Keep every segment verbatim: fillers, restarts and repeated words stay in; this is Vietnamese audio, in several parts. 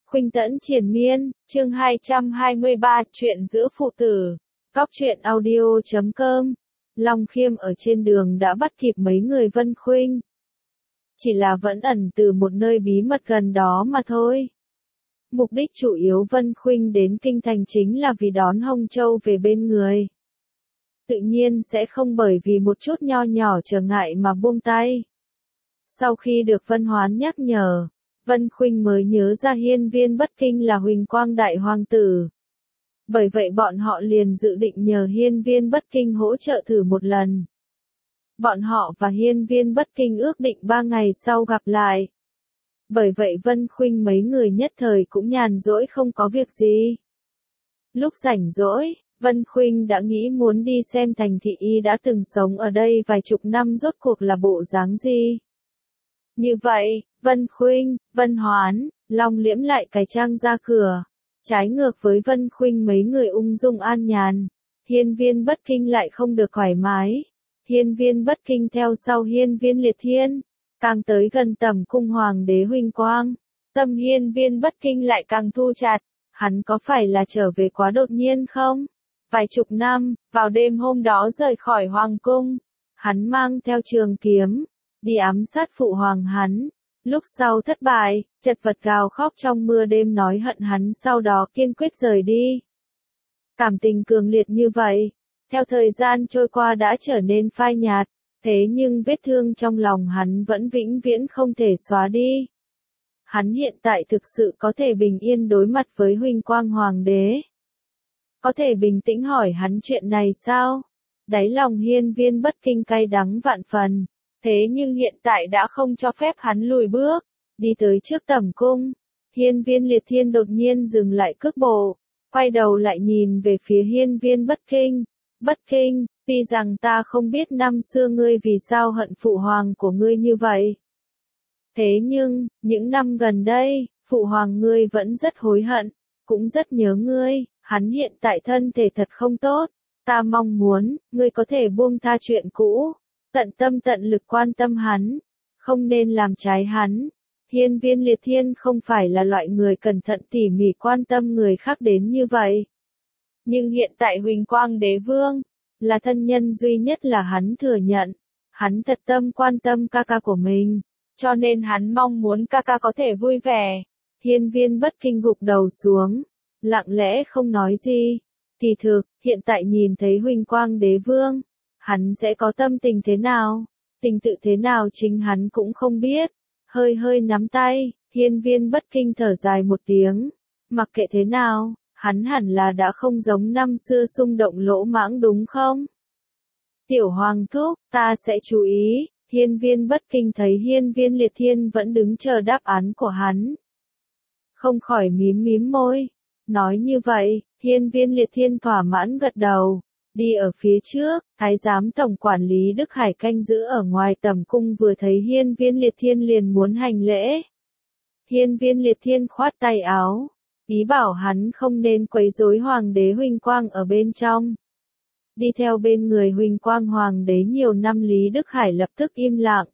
Khuynh Tẫn Triền Miên, chương hai trăm hai mươi ba, chuyện giữa phụ tử. Cóc truyện audio chấm com. Long Khiêm ở trên đường đã bắt kịp mấy người Vân Khuynh. Chỉ là vẫn ẩn từ một nơi bí mật gần đó mà thôi. Mục đích chủ yếu Vân Khuynh đến kinh thành chính là vì đón Hồng Châu về bên người. Tự nhiên sẽ không bởi vì một chút nho nhỏ trở ngại mà buông tay. Sau khi được Vân Hoán nhắc nhở, Vân Khuynh mới nhớ ra Hiên Viên Bất Kinh là Huỳnh Quang Đại Hoàng tử. Bởi vậy bọn họ liền dự định nhờ Hiên Viên Bất Kinh hỗ trợ thử một lần. Bọn họ và Hiên Viên Bất Kinh ước định ba ngày sau gặp lại. Bởi vậy Vân Khuynh mấy người nhất thời cũng nhàn rỗi không có việc gì. Lúc rảnh rỗi, Vân Khuynh đã nghĩ muốn đi xem thành thị y đã từng sống ở đây vài chục năm rốt cuộc là bộ dáng gì. Như vậy, Vân Khuynh, Vân Hoán, Long Liễm lại cải trang ra cửa. Trái ngược với Vân Khuynh mấy người ung dung an nhàn, Hiên Viên Bất Kinh lại không được thoải mái. Hiên Viên Bất Kinh theo sau Hiên Viên Liệt Thiên, càng tới gần tầm cung hoàng đế Huỳnh Quang, tâm Hiên Viên Bất Kinh lại càng thu chặt. Hắn có phải là trở về quá đột nhiên không? Vài chục năm, vào đêm hôm đó rời khỏi hoàng cung, hắn mang theo trường kiếm, đi ám sát phụ hoàng hắn. Lúc sau thất bại, chật vật gào khóc trong mưa đêm nói hận hắn, sau đó kiên quyết rời đi. Cảm tình cường liệt như vậy, theo thời gian trôi qua đã trở nên phai nhạt, thế nhưng vết thương trong lòng hắn vẫn vĩnh viễn không thể xóa đi. Hắn hiện tại thực sự có thể bình yên đối mặt với Huỳnh Quang Hoàng đế. Có thể bình tĩnh hỏi hắn chuyện này sao? Đáy lòng Hiên Viên Bất Kinh cay đắng vạn phần. Thế nhưng hiện tại đã không cho phép hắn lùi bước. Đi tới trước tẩm cung, Hiên Viên Liệt Thiên đột nhiên dừng lại cước bộ, quay đầu lại nhìn về phía Hiên Viên Bất Kinh. Bất Kinh, tuy rằng ta không biết năm xưa ngươi vì sao hận phụ hoàng của ngươi như vậy. Thế nhưng, những năm gần đây, phụ hoàng ngươi vẫn rất hối hận, cũng rất nhớ ngươi. Hắn hiện tại thân thể thật không tốt. Ta mong muốn, ngươi có thể buông tha chuyện cũ. Tận tâm tận lực quan tâm hắn, không nên làm trái hắn. Hiên Viên Liệt Thiên không phải là loại người cẩn thận tỉ mỉ quan tâm người khác đến như vậy. Nhưng hiện tại Huỳnh Quang Đế Vương, là thân nhân duy nhất là hắn thừa nhận. Hắn thật tâm quan tâm ca ca của mình, cho nên hắn mong muốn ca ca có thể vui vẻ. Hiên Viên Bất Kinh gục đầu xuống, lặng lẽ không nói gì. Kỳ thực, hiện tại nhìn thấy Huỳnh Quang Đế Vương, hắn sẽ có tâm tình thế nào, tình tự thế nào chính hắn cũng không biết. Hơi hơi nắm tay, Hiên Viên Bất Kinh thở dài một tiếng. Mặc kệ thế nào, hắn hẳn là đã không giống năm xưa xung động lỗ mãng đúng không? Tiểu Hoàng thúc, ta sẽ chú ý. Hiên Viên Bất Kinh thấy Hiên Viên Liệt Thiên vẫn đứng chờ đáp án của hắn, không khỏi mím mím môi. Nói như vậy, Hiên Viên Liệt Thiên thỏa mãn gật đầu. Đi ở phía trước, Thái giám tổng quản lý Đức Hải canh giữ ở ngoài tầm cung vừa thấy Hiên Viên Liệt Thiên liền muốn hành lễ. Hiên Viên Liệt Thiên khoát tay áo, ý bảo hắn không nên quấy rối hoàng đế Huỳnh Quang ở bên trong. Đi theo bên người Huỳnh Quang hoàng đế nhiều năm Lý Đức Hải lập tức im lặng.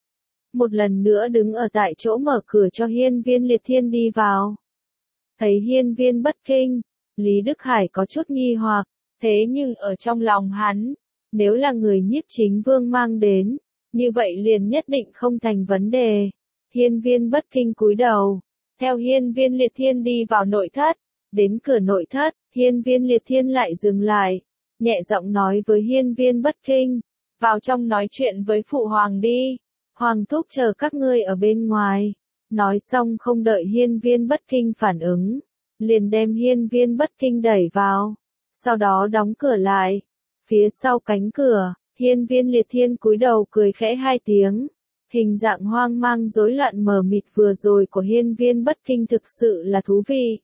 Một lần nữa đứng ở tại chỗ mở cửa cho Hiên Viên Liệt Thiên đi vào. Thấy Hiên Viên Bất Kinh, Lý Đức Hải có chút nghi hoặc. Thế nhưng ở trong lòng hắn, nếu là người Nhiếp Chính Vương mang đến, như vậy liền nhất định không thành vấn đề. Hiên Viên Bất Kinh cúi đầu, theo Hiên Viên Liệt Thiên đi vào nội thất. Đến cửa nội thất, Hiên Viên Liệt Thiên lại dừng lại, nhẹ giọng nói với Hiên Viên Bất Kinh, vào trong nói chuyện với phụ hoàng đi, hoàng thúc chờ các ngươi ở bên ngoài. Nói xong không đợi Hiên Viên Bất Kinh phản ứng, liền đem Hiên Viên Bất Kinh đẩy vào. Sau đó đóng cửa lại. Phía sau cánh cửa, Hiên Viên Liệt Thiên cúi đầu cười khẽ hai tiếng. Hình dạng hoang mang rối loạn mờ mịt vừa rồi của Hiên Viên Bất Kinh thực sự là thú vị.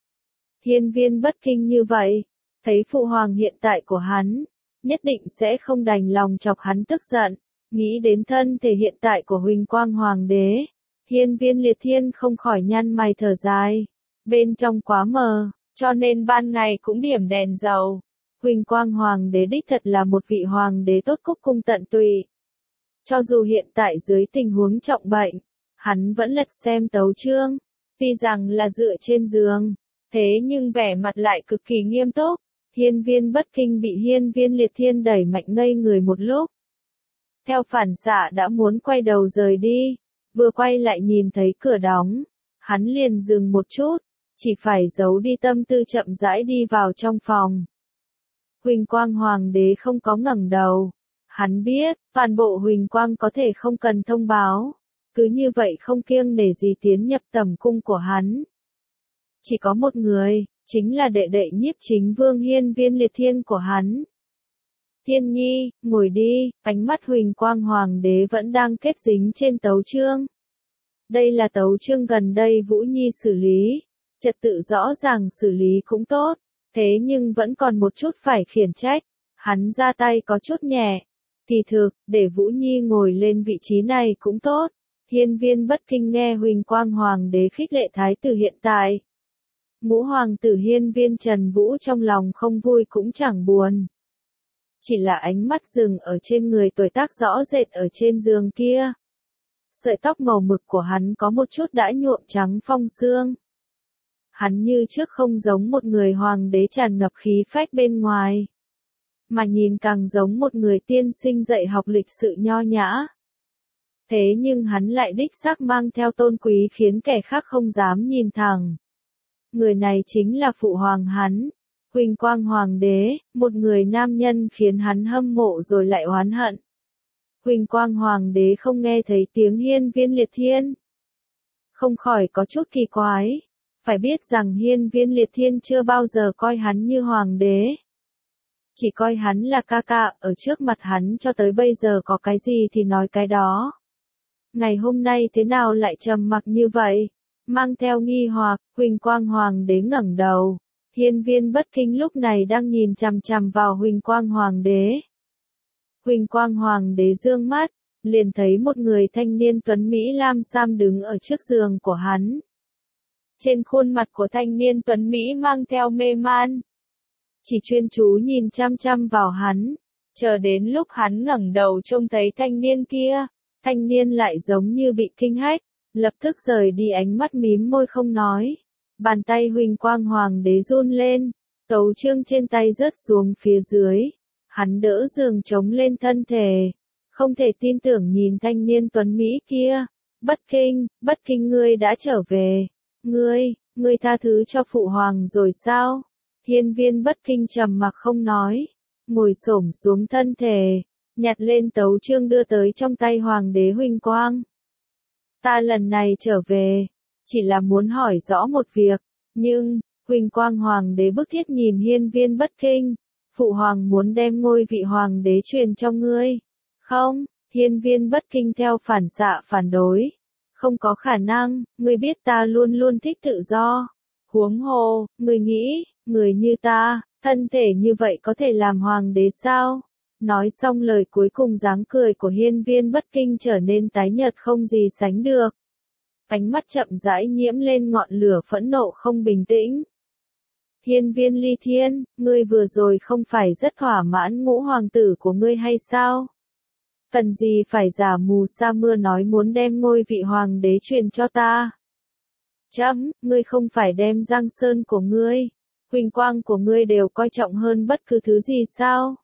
Hiên Viên Bất Kinh như vậy, thấy phụ hoàng hiện tại của hắn, nhất định sẽ không đành lòng chọc hắn tức giận. Nghĩ đến thân thể hiện tại của Huỳnh Quang Hoàng đế, Hiên Viên Liệt Thiên không khỏi nhăn mày thở dài. Bên trong quá mờ, cho nên ban ngày cũng điểm đèn dầu. Huỳnh Quang Hoàng đế đích thật là một vị hoàng đế tốt cúc cung tận tụy. Cho dù hiện tại dưới tình huống trọng bệnh, hắn vẫn lật xem tấu chương, Tuy rằng là dựa trên giường, thế nhưng vẻ mặt lại cực kỳ nghiêm túc. Hiên Viên Bất Kinh bị Hiên Viên Liệt Thiên đẩy mạnh ngây người một lúc. Theo phản xạ đã muốn quay đầu rời đi, vừa quay lại nhìn thấy cửa đóng, hắn liền dừng một chút, chỉ phải giấu đi tâm tư chậm rãi đi vào trong phòng. Huỳnh Quang Hoàng đế không có ngẩng đầu, hắn biết, toàn bộ Huỳnh Quang có thể không cần thông báo, cứ như vậy không kiêng nể gì tiến nhập tầm cung của hắn. Chỉ có một người, chính là đệ đệ Nhiếp Chính Vương Hiên Viên Liệt Thiên của hắn. Thiên Nhi, ngồi đi, ánh mắt Huỳnh Quang Hoàng đế vẫn đang kết dính trên tấu chương. Đây là tấu chương gần đây Vũ Nhi xử lý, trật tự rõ ràng xử lý cũng tốt, thế nhưng vẫn còn một chút phải khiển trách, hắn ra tay có chút nhẹ. Kỳ thực, để Vũ Nhi ngồi lên vị trí này cũng tốt. Hiên Viên Bất Kinh nghe Huỳnh Quang Hoàng đế khích lệ thái tử hiện tại. Ngũ hoàng tử Hiên Viên Trần Vũ trong lòng không vui cũng chẳng buồn. Chỉ là ánh mắt dừng ở trên người tuổi tác rõ rệt ở trên giường kia. Sợi tóc màu mực của hắn có một chút đã nhuộm trắng phong sương. Hắn như trước không giống một người hoàng đế tràn ngập khí phách bên ngoài, mà nhìn càng giống một người tiên sinh dạy học lịch sự nho nhã. Thế nhưng hắn lại đích xác mang theo tôn quý khiến kẻ khác không dám nhìn thẳng. Người này chính là phụ hoàng hắn, Huỳnh Quang Hoàng đế, một người nam nhân khiến hắn hâm mộ rồi lại oán hận. Huỳnh Quang Hoàng đế không nghe thấy tiếng Hiên Viên Liệt Thiên, không khỏi có chút kỳ quái. Phải biết rằng Hiên Viên Liệt Thiên chưa bao giờ coi hắn như hoàng đế, chỉ coi hắn là ca ca, ở trước mặt hắn cho tới bây giờ có cái gì thì nói cái đó. Ngày hôm nay thế nào lại trầm mặc như vậy? Mang theo nghi hoặc, Huỳnh Quang Hoàng đế ngẩng đầu. Hiên Viên Bất Kinh lúc này đang nhìn chằm chằm vào Huỳnh Quang Hoàng đế. Huỳnh Quang Hoàng đế dương mắt, liền thấy một người thanh niên tuấn Mỹ lam sam đứng ở trước giường của hắn. Trên khuôn mặt của thanh niên tuấn Mỹ mang theo mê man, chỉ chuyên chú nhìn chăm chăm vào hắn, chờ đến lúc hắn ngẩng đầu trông thấy thanh niên kia, thanh niên lại giống như bị kinh hách, lập tức rời đi ánh mắt mím môi không nói. Bàn tay Huỳnh Quang Hoàng đế run lên, tấu chương trên tay rớt xuống phía dưới, hắn đỡ giường chống lên thân thể, không thể tin tưởng nhìn thanh niên tuấn Mỹ kia. Bất Kinh, Bất Kinh ngươi đã trở về, ngươi, ngươi tha thứ cho phụ hoàng rồi sao? Hiên Viên Bất Kinh trầm mặc không nói, ngồi xổm xuống thân thể, nhặt lên tấu chương đưa tới trong tay hoàng đế Huỳnh Quang. Ta lần này trở về, chỉ là muốn hỏi rõ một việc, nhưng, Huỳnh Quang Hoàng đế bức thiết nhìn Hiên Viên Bất Kinh, phụ hoàng muốn đem ngôi vị hoàng đế truyền cho ngươi. Không, Hiên Viên Bất Kinh theo phản xạ phản đối. Không có khả năng, ngươi biết ta luôn luôn thích tự do. Huống hồ, ngươi nghĩ, người như ta, thân thể như vậy có thể làm hoàng đế sao? Nói xong lời cuối cùng dáng cười của Hiên Viên Bất Kinh trở nên tái nhợt không gì sánh được. Ánh mắt chậm rãi nhiễm lên ngọn lửa phẫn nộ không bình tĩnh. Hiên Viên Ly Thiên, ngươi vừa rồi không phải rất thỏa mãn ngũ hoàng tử của ngươi hay sao? Cần gì phải giả mù sa mưa nói muốn đem ngôi vị hoàng đế truyền cho ta? Chấm, ngươi không phải đem Giang Sơn của ngươi, huỳnh quang của ngươi đều coi trọng hơn bất cứ thứ gì sao?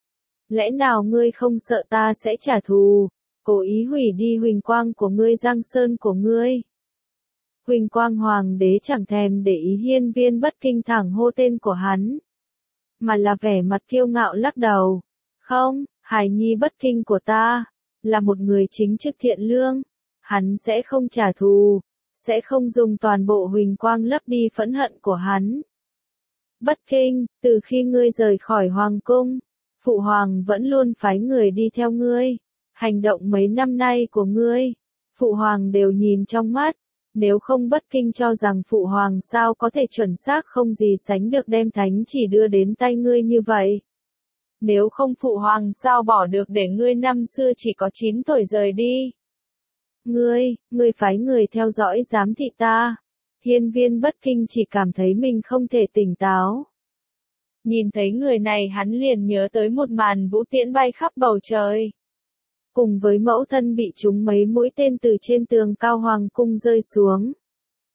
Lẽ nào ngươi không sợ ta sẽ trả thù, cố ý hủy đi huỳnh quang của ngươi Giang Sơn của ngươi? Huỳnh Quang Hoàng đế chẳng thèm để ý Hiên Viên Bất Kinh thẳng hô tên của hắn, mà là vẻ mặt kiêu ngạo lắc đầu. Không, hài nhi Bất Kinh của ta, là một người chính trực thiện lương, hắn sẽ không trả thù, sẽ không dùng toàn bộ huỳnh quang lấp đi phẫn hận của hắn. Bất Kinh, từ khi ngươi rời khỏi hoàng cung, phụ hoàng vẫn luôn phái người đi theo ngươi, hành động mấy năm nay của ngươi, phụ hoàng đều nhìn trong mắt. Nếu không Bất Kinh cho rằng phụ hoàng sao có thể chuẩn xác không gì sánh được đem thánh chỉ đưa đến tay ngươi như vậy. Nếu không phụ hoàng sao bỏ được để ngươi năm xưa chỉ có chín tuổi rời đi. Ngươi, ngươi phái người theo dõi giám thị ta. Hiên Viên Bất Kinh chỉ cảm thấy mình không thể tỉnh táo. Nhìn thấy người này hắn liền nhớ tới một màn vũ tiễn bay khắp bầu trời. Cùng với mẫu thân bị trúng mấy mũi tên từ trên tường cao hoàng cung rơi xuống.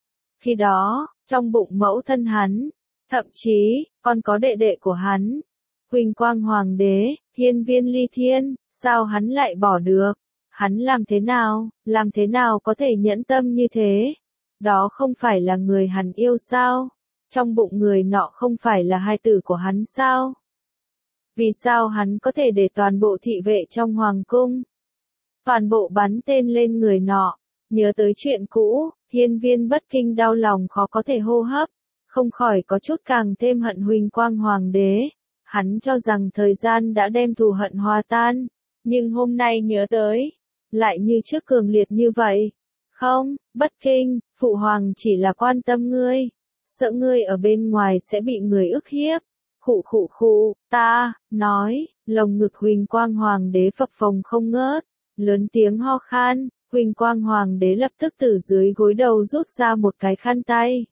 Khi đó, trong bụng mẫu thân hắn, thậm chí, còn có đệ đệ của hắn, Huỳnh Quang Hoàng đế, Hiên Viên Ly Thiên, sao hắn lại bỏ được? Hắn làm thế nào, làm thế nào có thể nhẫn tâm như thế? Đó không phải là người hắn yêu sao? Trong bụng người nọ không phải là hai tử của hắn sao? Vì sao hắn có thể để toàn bộ thị vệ trong hoàng cung? Toàn bộ bắn tên lên người nọ, nhớ tới chuyện cũ, Hiên Viên Bất Kinh đau lòng khó có thể hô hấp, không khỏi có chút càng thêm hận Huỳnh Quang Hoàng đế. Hắn cho rằng thời gian đã đem thù hận hòa tan, nhưng hôm nay nhớ tới, lại như trước cường liệt như vậy. Không, Bất Kinh, phụ hoàng chỉ là quan tâm ngươi, sợ ngươi ở bên ngoài sẽ bị người ức hiếp. Khụ khụ khụ, ta, nói, lồng ngực Huỳnh Quang Hoàng đế phập phồng không ngớt, lớn tiếng ho khan, Huỳnh Quang Hoàng đế lập tức từ dưới gối đầu rút ra một cái khăn tay.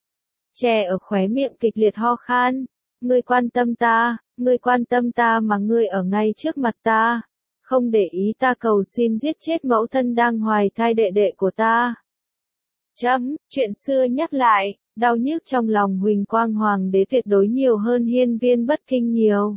Che ở khóe miệng kịch liệt ho khan, ngươi quan tâm ta, ngươi quan tâm ta mà ngươi ở ngay trước mặt ta, không để ý ta cầu xin giết chết mẫu thân đang hoài thai đệ đệ của ta. Chấm, chuyện xưa nhắc lại, đau nhức trong lòng Huỳnh Quang Hoàng đế tuyệt đối nhiều hơn Hiên Viên Bất Kinh nhiều.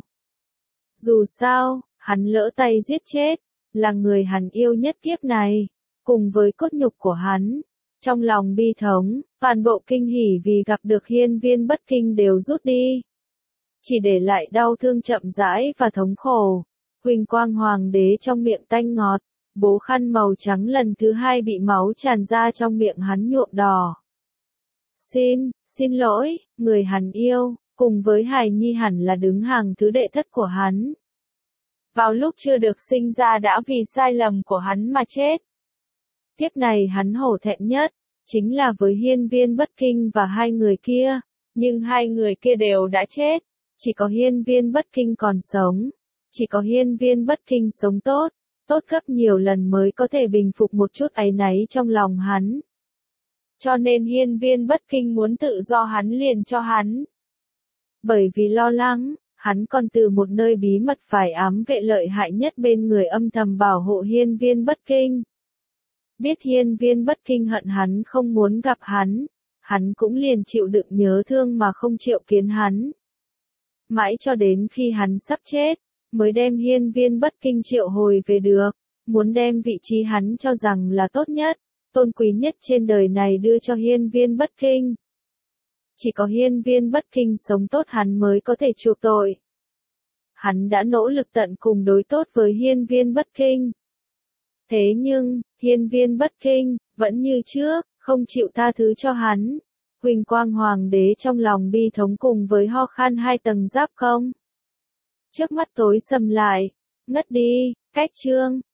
Dù sao, hắn lỡ tay giết chết, là người hắn yêu nhất kiếp này, cùng với cốt nhục của hắn. Trong lòng bi thống, toàn bộ kinh hỉ vì gặp được Hiên Viên Bất Kinh đều rút đi. Chỉ để lại đau thương chậm rãi và thống khổ. Huỳnh Quang Hoàng đế trong miệng tanh ngọt, bố khăn màu trắng lần thứ hai bị máu tràn ra trong miệng hắn nhuộm đỏ. Xin, xin lỗi, người hắn yêu, cùng với hài nhi hẳn là đứng hàng thứ đệ thất của hắn. Vào lúc chưa được sinh ra đã vì sai lầm của hắn mà chết. Kiếp này hắn hổ thẹn nhất, chính là với Hiên Viên Bất Kinh và hai người kia, nhưng hai người kia đều đã chết, chỉ có Hiên Viên Bất Kinh còn sống, chỉ có Hiên Viên Bất Kinh sống tốt, tốt gấp nhiều lần mới có thể bình phục một chút áy náy trong lòng hắn. Cho nên Hiên Viên Bất Kinh muốn tự do hắn liền cho hắn. Bởi vì lo lắng, hắn còn từ một nơi bí mật phải ám vệ lợi hại nhất bên người âm thầm bảo hộ Hiên Viên Bất Kinh. Biết Hiên Viên Bất Kinh hận hắn không muốn gặp hắn, hắn cũng liền chịu đựng nhớ thương mà không chịu kiến hắn. Mãi cho đến khi hắn sắp chết, mới đem Hiên Viên Bất Kinh triệu hồi về được, muốn đem vị trí hắn cho rằng là tốt nhất, tôn quý nhất trên đời này đưa cho Hiên Viên Bất Kinh. Chỉ có Hiên Viên Bất Kinh sống tốt hắn mới có thể chuộc tội. Hắn đã nỗ lực tận cùng đối tốt với Hiên Viên Bất Kinh. Thế nhưng, Hiên Viên Bất Kinh, vẫn như trước, không chịu tha thứ cho hắn. Huỳnh Quang Hoàng đế trong lòng bi thống cùng với ho khan hai tầng giáp không. Trước mắt tối sầm lại, ngất đi, cách chương.